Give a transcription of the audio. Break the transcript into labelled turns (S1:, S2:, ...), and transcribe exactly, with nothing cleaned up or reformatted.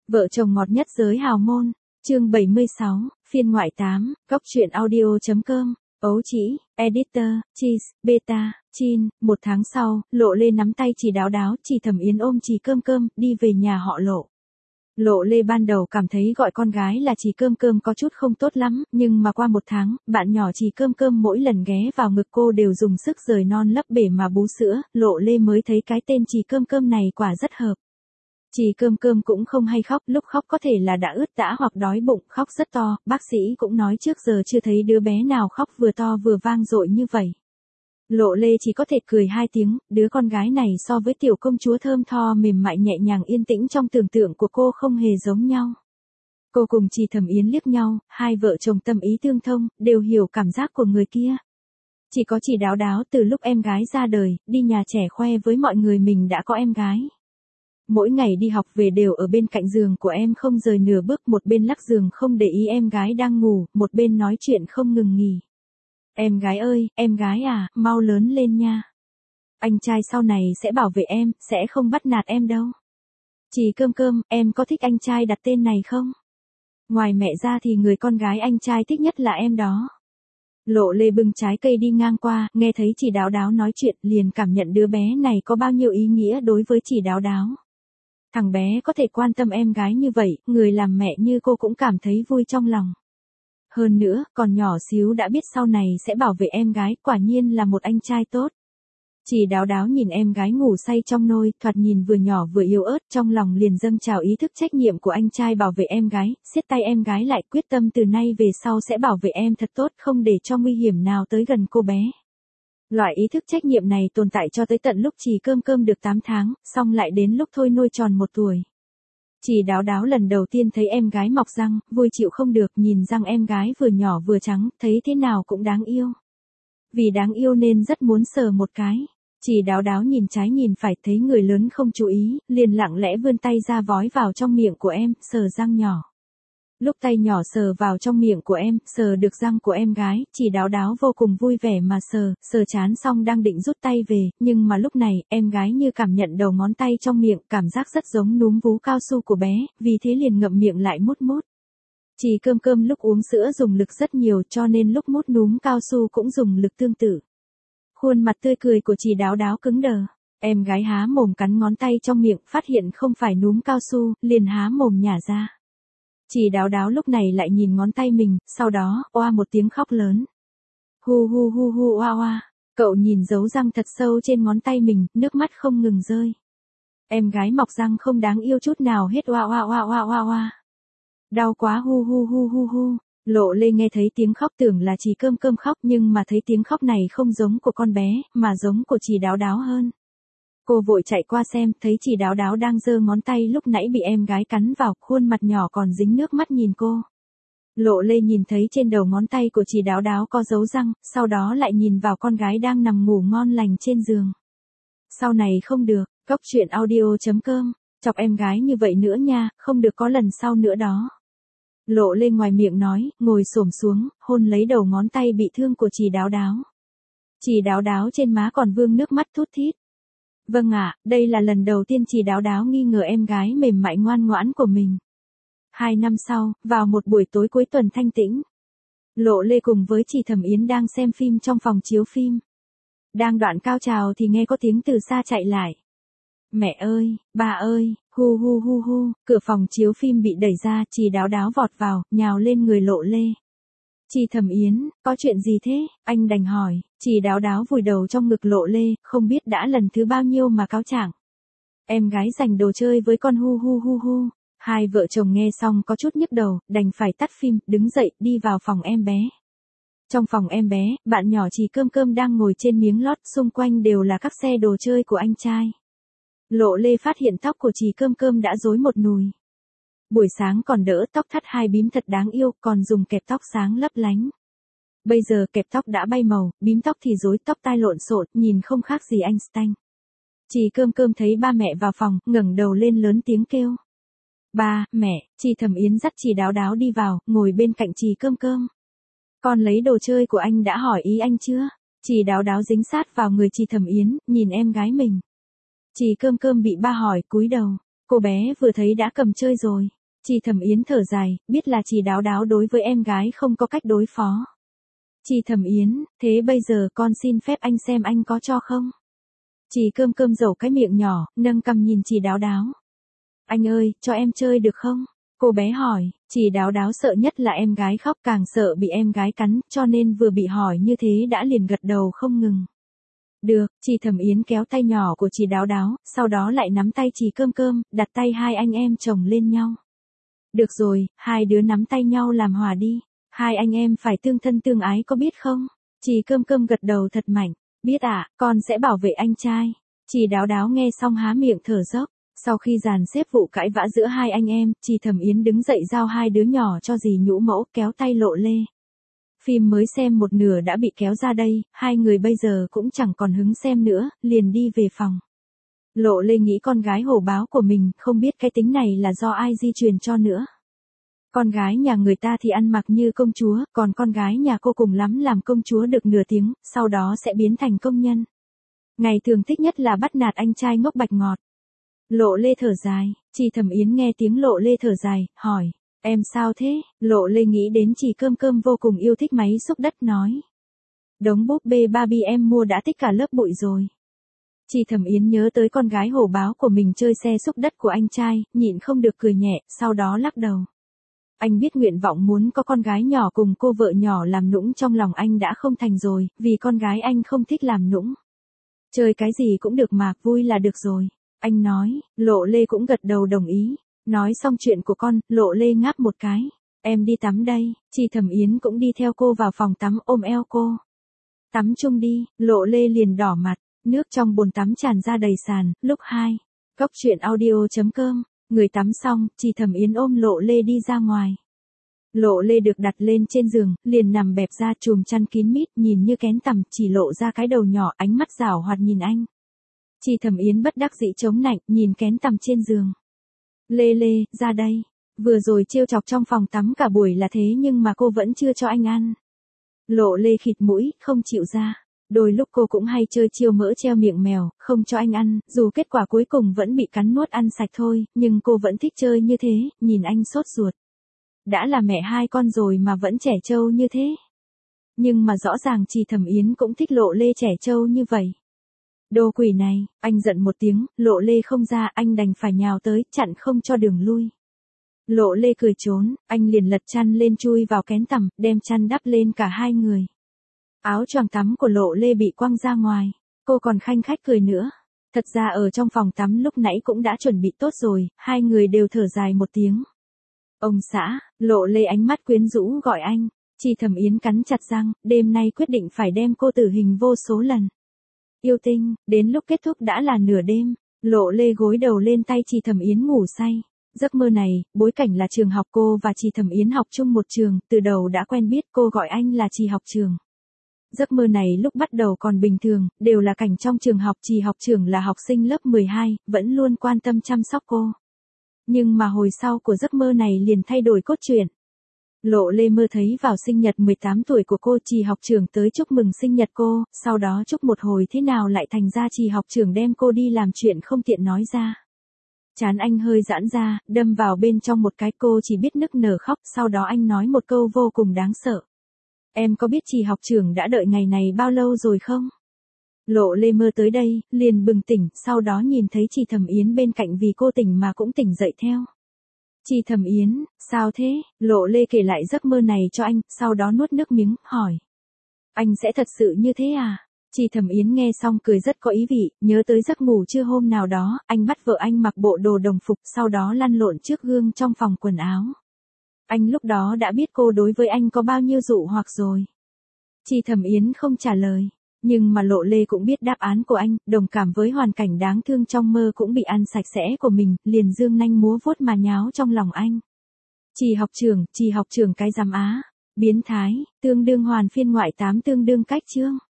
S1: Vợ chồng ngọt nhất giới hào môn, chương bảy mươi sáu, phiên ngoại tám, góc truyện audio.com, ấu chỉ, editor, cheese, beta, chin. Một tháng sau, Lộ Lê nắm tay Chỉ Đáo Đáo, Chỉ Thẩm Yến ôm Chỉ Cơm Cơm, đi về nhà họ Lộ. Lộ Lê ban đầu cảm thấy gọi con gái là Chỉ Cơm Cơm có chút không tốt lắm, nhưng mà qua một tháng, bạn nhỏ Chỉ Cơm Cơm mỗi lần ghé vào ngực cô đều dùng sức rời non lấp bể mà bú sữa, Lộ Lê mới thấy cái tên Chỉ Cơm Cơm này quả rất hợp. Chỉ Cơm Cơm cũng không hay khóc, lúc khóc có thể là đã ướt dã hoặc đói bụng, khóc rất to, bác sĩ cũng nói trước giờ chưa thấy đứa bé nào khóc vừa to vừa vang dội như vậy. Lộ Lê chỉ có thể cười hai tiếng, đứa con gái này so với tiểu công chúa thơm tho mềm mại nhẹ nhàng yên tĩnh trong tưởng tượng của cô không hề giống nhau. Cô cùng Chỉ Thẩm Yến liếc nhau, hai vợ chồng tâm ý tương thông, đều hiểu cảm giác của người kia. Chỉ có Chỉ Đáo Đáo từ lúc em gái ra đời, đi nhà trẻ khoe với mọi người mình đã có em gái. Mỗi ngày đi học về đều ở bên cạnh giường của em không rời nửa bước, một bên lắc giường không để ý em gái đang ngủ, một bên nói chuyện không ngừng nghỉ. Em gái ơi, em gái à, mau lớn lên nha. Anh trai sau này sẽ bảo vệ em, sẽ không bắt nạt em đâu. Chỉ Cơm Cơm, em có thích anh trai đặt tên này không? Ngoài mẹ ra thì người con gái anh trai thích nhất là em đó. Lộ Lê bưng trái cây đi ngang qua, nghe thấy Chỉ Đáo Đáo nói chuyện, liền cảm nhận đứa bé này có bao nhiêu ý nghĩa đối với Chỉ Đáo Đáo. Thằng bé có thể quan tâm em gái như vậy, người làm mẹ như cô cũng cảm thấy vui trong lòng. Hơn nữa, còn nhỏ xíu đã biết sau này sẽ bảo vệ em gái, quả nhiên là một anh trai tốt. Chỉ Đáo Đáo nhìn em gái ngủ say trong nôi, thoạt nhìn vừa nhỏ vừa yếu ớt, trong lòng liền dâng trào ý thức trách nhiệm của anh trai bảo vệ em gái, siết tay em gái lại, quyết tâm từ nay về sau sẽ bảo vệ em thật tốt, không để cho nguy hiểm nào tới gần cô bé. Loại ý thức trách nhiệm này tồn tại cho tới tận lúc Chỉ Cơm Cơm được tám tháng, xong lại đến lúc thôi nuôi tròn một tuổi. Chỉ Đáo Đáo lần đầu tiên thấy em gái mọc răng, vui chịu không được, nhìn răng em gái vừa nhỏ vừa trắng, thấy thế nào cũng đáng yêu. Vì đáng yêu nên rất muốn sờ một cái. Chỉ Đáo Đáo nhìn trái nhìn phải, thấy người lớn không chú ý, liền lặng lẽ vươn tay ra vói vào trong miệng của em, sờ răng nhỏ. Lúc tay nhỏ sờ vào trong miệng của em, sờ được răng của em gái, Chỉ Đáo Đáo vô cùng vui vẻ mà sờ, sờ chán xong đang định rút tay về, nhưng mà lúc này, em gái như cảm nhận đầu ngón tay trong miệng, cảm giác rất giống núm vú cao su của bé, vì thế liền ngậm miệng lại mút mút. Chỉ Cơm Cơm lúc uống sữa dùng lực rất nhiều cho nên lúc mút núm cao su cũng dùng lực tương tự. Khuôn mặt tươi cười của Chỉ Đáo Đáo cứng đờ. Em gái há mồm cắn ngón tay trong miệng, phát hiện không phải núm cao su, liền há mồm nhả ra. Chỉ Đáo Đáo lúc này lại nhìn ngón tay mình, sau đó, oa một tiếng khóc lớn. Hu hu hu hu oa oa, cậu nhìn dấu răng thật sâu trên ngón tay mình, nước mắt không ngừng rơi. Em gái mọc răng không đáng yêu chút nào hết, oa oa oa oa oa oa. Đau quá hu hu hu hu hu. Lộ Lê nghe thấy tiếng khóc tưởng là Chỉ Cơm Cơm khóc, nhưng mà thấy tiếng khóc này không giống của con bé, mà giống của Chỉ Đáo Đáo hơn. Cô vội chạy qua xem, thấy Chỉ Đáo Đáo đang giơ ngón tay lúc nãy bị em gái cắn vào, khuôn mặt nhỏ còn dính nước mắt nhìn cô. Lộ Lê nhìn thấy trên đầu ngón tay của Chỉ Đáo Đáo có dấu răng, sau đó lại nhìn vào con gái đang nằm ngủ ngon lành trên giường. Sau này không được, góc truyện audio.com, chọc em gái như vậy nữa nha, không được có lần sau nữa đó. Lộ Lê ngoài miệng nói, ngồi xổm xuống, hôn lấy đầu ngón tay bị thương của Chỉ Đáo Đáo. Chỉ Đáo Đáo trên má còn vương nước mắt thút thít. Vâng ạ, đây là lần đầu tiên Chỉ Đáo Đáo nghi ngờ em gái mềm mại ngoan ngoãn của mình. Hai năm sau, vào một buổi tối cuối tuần thanh tĩnh, Lộ Lê cùng với Chỉ Thẩm Yến đang xem phim trong phòng chiếu phim. Đang đoạn cao trào thì nghe có tiếng từ xa chạy lại. Mẹ ơi, ba ơi, hu hu hu hu, cửa phòng chiếu phim bị đẩy ra, Chỉ Đáo Đáo vọt vào, nhào lên người Lộ Lê. Chỉ Thẩm Yến, có chuyện gì thế? Anh đành hỏi. Chỉ Đáo Đáo vùi đầu trong ngực Lộ Lê, không biết đã lần thứ bao nhiêu mà cáo trạng. Em gái giành đồ chơi với con hu hu hu hu. Hai vợ chồng nghe xong có chút nhức đầu, đành phải tắt phim, đứng dậy, đi vào phòng em bé. Trong phòng em bé, bạn nhỏ Chỉ Cơm Cơm đang ngồi trên miếng lót, xung quanh đều là các xe đồ chơi của anh trai. Lộ Lê phát hiện tóc của Chỉ Cơm Cơm đã rối một nùi. Buổi sáng còn đỡ, tóc thắt hai bím thật đáng yêu, còn dùng kẹp tóc sáng lấp lánh. Bây giờ kẹp tóc đã bay màu, bím tóc thì rối, tóc tai lộn xộn, nhìn không khác gì Einstein. Chỉ Cơm Cơm thấy ba mẹ vào phòng, ngẩng đầu lên lớn tiếng kêu. Ba, mẹ. Chỉ Thẩm Yến dắt Chỉ Đáo Đáo đi vào, ngồi bên cạnh Chỉ Cơm Cơm. Con lấy đồ chơi của anh đã hỏi ý anh chưa? Chỉ Đáo Đáo dính sát vào người Chỉ Thẩm Yến, nhìn em gái mình. Chỉ Cơm Cơm bị ba hỏi, cúi đầu. Cô bé vừa thấy đã cầm chơi rồi. Chị Thẩm Yến thở dài, biết là chị Đáo Đáo đối với em gái không có cách đối phó. Chị Thẩm Yến, thế bây giờ con xin phép anh xem anh có cho không? Chị Cơm Cơm dầu cái miệng nhỏ, nâng cằm nhìn chị Đáo Đáo. Anh ơi, cho em chơi được không? Cô bé hỏi, chị Đáo Đáo sợ nhất là em gái khóc, càng sợ bị em gái cắn, cho nên vừa bị hỏi như thế đã liền gật đầu không ngừng. Được, chị Thẩm Yến kéo tay nhỏ của chị Đáo Đáo, sau đó lại nắm tay chị Cơm Cơm, đặt tay hai anh em chồng lên nhau. Được rồi, hai đứa nắm tay nhau làm hòa đi. Hai anh em phải tương thân tương ái có biết không? Chị Cơm Cơm gật đầu thật mạnh. Biết ạ, à, con sẽ bảo vệ anh trai. Chị Đáo Đáo nghe xong há miệng thở dốc. Sau khi dàn xếp vụ cãi vã giữa hai anh em, chị Thẩm Yến đứng dậy giao hai đứa nhỏ cho dì Nhũ Mẫu, kéo tay Lộ Lê. Phim mới xem một nửa đã bị kéo ra đây, hai người bây giờ cũng chẳng còn hứng xem nữa, liền đi về phòng. Lộ Lê nghĩ con gái hổ báo của mình, không biết cái tính này là do ai di truyền cho nữa. Con gái nhà người ta thì ăn mặc như công chúa, còn con gái nhà cô cùng lắm làm công chúa được nửa tiếng, sau đó sẽ biến thành công nhân. Ngày thường thích nhất là bắt nạt anh trai ngốc bạch ngọt. Lộ Lê thở dài, chị Thẩm Yến nghe tiếng Lộ Lê thở dài, hỏi, em sao thế? Lộ Lê nghĩ đến chị Cơm Cơm vô cùng yêu thích máy xúc đất nói. Đống búp bê Barbie em mua đã tích cả lớp bụi rồi. Chị Thẩm Yến nhớ tới con gái hổ báo của mình chơi xe xúc đất của anh trai, nhịn không được cười nhẹ, sau đó lắc đầu. Anh biết nguyện vọng muốn có con gái nhỏ cùng cô vợ nhỏ làm nũng trong lòng anh đã không thành rồi, vì con gái anh không thích làm nũng. Chơi cái gì cũng được mà, vui là được rồi. Anh nói, Lộ Lê cũng gật đầu đồng ý. Nói xong chuyện của con, Lộ Lê ngáp một cái. Em đi tắm đây, chị Thẩm Yến cũng đi theo cô vào phòng tắm ôm eo cô. Tắm chung đi, Lộ Lê liền đỏ mặt, nước trong bồn tắm tràn ra đầy sàn, lúc hai. Góc truyện audio chấm com, người tắm xong, chị Thẩm Yến ôm Lộ Lê đi ra ngoài. Lộ Lê được đặt lên trên giường, liền nằm bẹp ra chùm chăn kín mít, nhìn như kén tằm, chỉ lộ ra cái đầu nhỏ, ánh mắt giảo hoạt nhìn anh. Chị Thẩm Yến bất đắc dĩ chống nạnh, nhìn kén tằm trên giường. Lê Lê, ra đây. Vừa rồi trêu chọc trong phòng tắm cả buổi là thế nhưng mà cô vẫn chưa cho anh ăn. Lộ Lê khịt mũi, không chịu ra. Đôi lúc cô cũng hay chơi chiêu mỡ treo miệng mèo, không cho anh ăn, dù kết quả cuối cùng vẫn bị cắn nuốt ăn sạch thôi, nhưng cô vẫn thích chơi như thế, nhìn anh sốt ruột. Đã là mẹ hai con rồi mà vẫn trẻ trâu như thế. Nhưng mà rõ ràng chị Thẩm Yến cũng thích Lộ Lê trẻ trâu như vậy. Đồ quỷ này, anh giận một tiếng, Lộ Lê không ra, anh đành phải nhào tới, chặn không cho đường lui. Lộ Lê cười trốn, anh liền lật chăn lên chui vào kén tằm, đem chăn đắp lên cả hai người. Áo choàng tắm của Lộ Lê bị quăng ra ngoài, cô còn khanh khách cười nữa. Thật ra ở trong phòng tắm lúc nãy cũng đã chuẩn bị tốt rồi, hai người đều thở dài một tiếng. Ông xã, Lộ Lê ánh mắt quyến rũ gọi anh, chị Thẩm Yến cắn chặt răng, đêm nay quyết định phải đem cô tử hình vô số lần. Yêu tinh, đến lúc kết thúc đã là nửa đêm, Lộ Lê gối đầu lên tay chị Thẩm Yến ngủ say. Giấc mơ này, bối cảnh là trường học, cô và chị Thẩm Yến học chung một trường, từ đầu đã quen biết, cô gọi anh là chị học trường. Giấc mơ này lúc bắt đầu còn bình thường, đều là cảnh trong trường học, chị học trưởng là học sinh lớp mười hai, vẫn luôn quan tâm chăm sóc cô. Nhưng mà hồi sau của giấc mơ này liền thay đổi cốt truyện. Lộ Lê mơ thấy vào sinh nhật mười tám tuổi của cô, chị học trưởng tới chúc mừng sinh nhật cô, sau đó chúc một hồi thế nào lại thành ra chị học trưởng đem cô đi làm chuyện không tiện nói ra. Trán anh hơi giãn ra, đâm vào bên trong một cái, cô chỉ biết nức nở khóc, sau đó anh nói một câu vô cùng đáng sợ. Em có biết chị học trưởng đã đợi ngày này bao lâu rồi không? Lộ Lê mơ tới đây, liền bừng tỉnh, sau đó nhìn thấy chị Thẩm Yến bên cạnh vì cô tỉnh mà cũng tỉnh dậy theo. Chị Thẩm Yến, sao thế? Lộ Lê kể lại giấc mơ này cho anh, sau đó nuốt nước miếng, hỏi. Anh sẽ thật sự như thế à? Chị Thẩm Yến nghe xong cười rất có ý vị, nhớ tới giấc ngủ trưa hôm nào đó, anh bắt vợ anh mặc bộ đồ đồng phục, sau đó lăn lộn trước gương trong phòng quần áo. Anh lúc đó đã biết cô đối với anh có bao nhiêu dụ hoặc rồi. Chị Thẩm Yến không trả lời, nhưng mà Lộ Lê cũng biết đáp án của anh, đồng cảm với hoàn cảnh đáng thương trong mơ cũng bị ăn sạch sẽ của mình, liền dương nanh múa vuốt mà nháo trong lòng anh. Chị học trưởng, chị học trưởng cái giám á, biến thái, tương đương hoàn phiên ngoại tám tương đương cách chương.